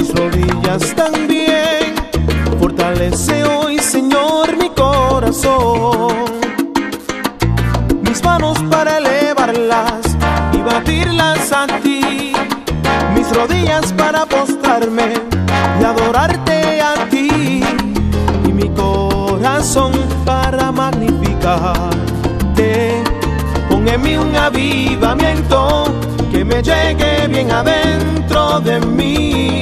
mis rodillas también. Fortalece hoy, Señor, mi corazón. Mis manos para elevarlas y batirlas a ti. Mis rodillas para postrarme y adorarte a ti. Y mi corazón para magnificarte. Pon en mí un avivamiento que me llegue bien adentro de mí.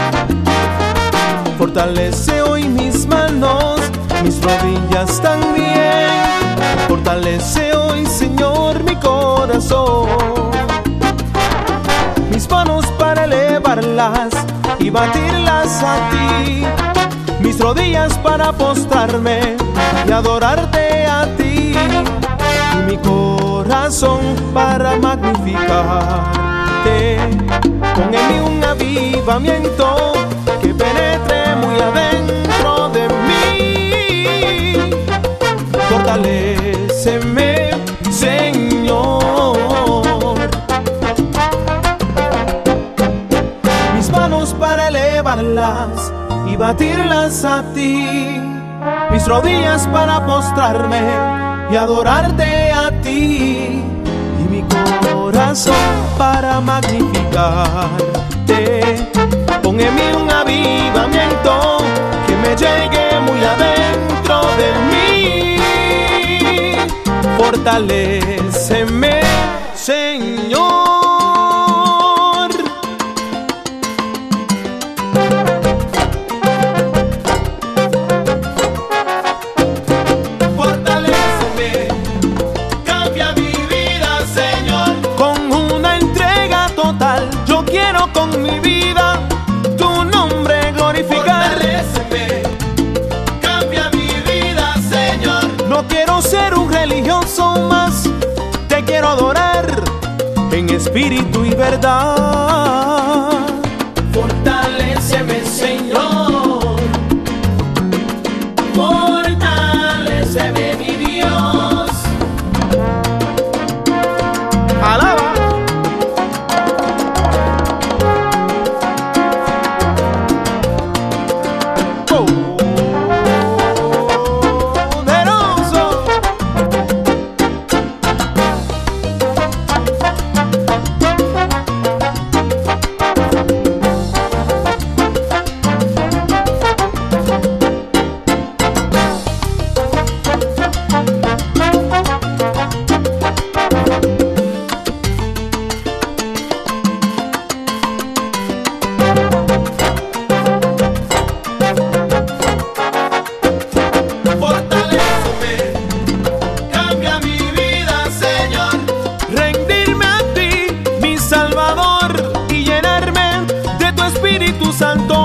Fortalece hoy mis manos, mis rodillas también. Fortalece hoy, Señor, mi corazón. Mis manos para elevarlas y batirlas a ti. Mis rodillas para postrarme y adorarte a ti. Y mi corazón para magnificarte. Pon en mí un avivamiento que penetre muy adentro de mí. Fortaléceme, Señor. Mis manos para elevarlas y batirlas a ti. Mis rodillas para postrarme y adorarte a ti. Y mi corazón para magnificarte. Pon en mí un avivamiento que me llegue muy adentro de mí. Fortaléceme, Señor. Fortaléceme, cambia mi vida, Señor. Con una entrega total, yo quiero con mi vida tu nombre glorificar. Fortaléceme, cambia mi vida, Señor. No quiero ser un religioso más, te quiero adorar en espíritu y verdad. Fortaléceme, Señor. Fortaléceme, mi Dios. Alaba. Poderoso. Fortaléceme, cambia mi vida, Señor. Rendirme a ti, mi Salvador, y llenarme de tu Espíritu Santo.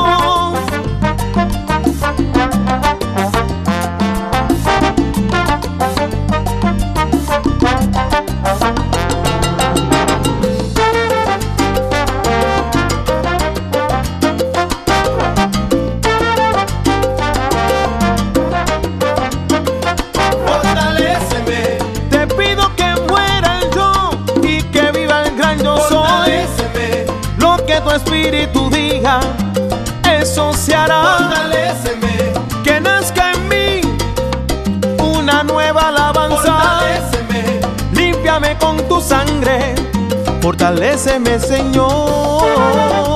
Fortaléceme, Te pido que muera el yo y que viva el gran yo soy. fortaléceme, Lo que tu espíritu diga, eso se hará. fortaléceme, Que nazca en mí una nueva alabanza. fortaléceme, Límpiame con tu sangre, fortaléceme, Señor.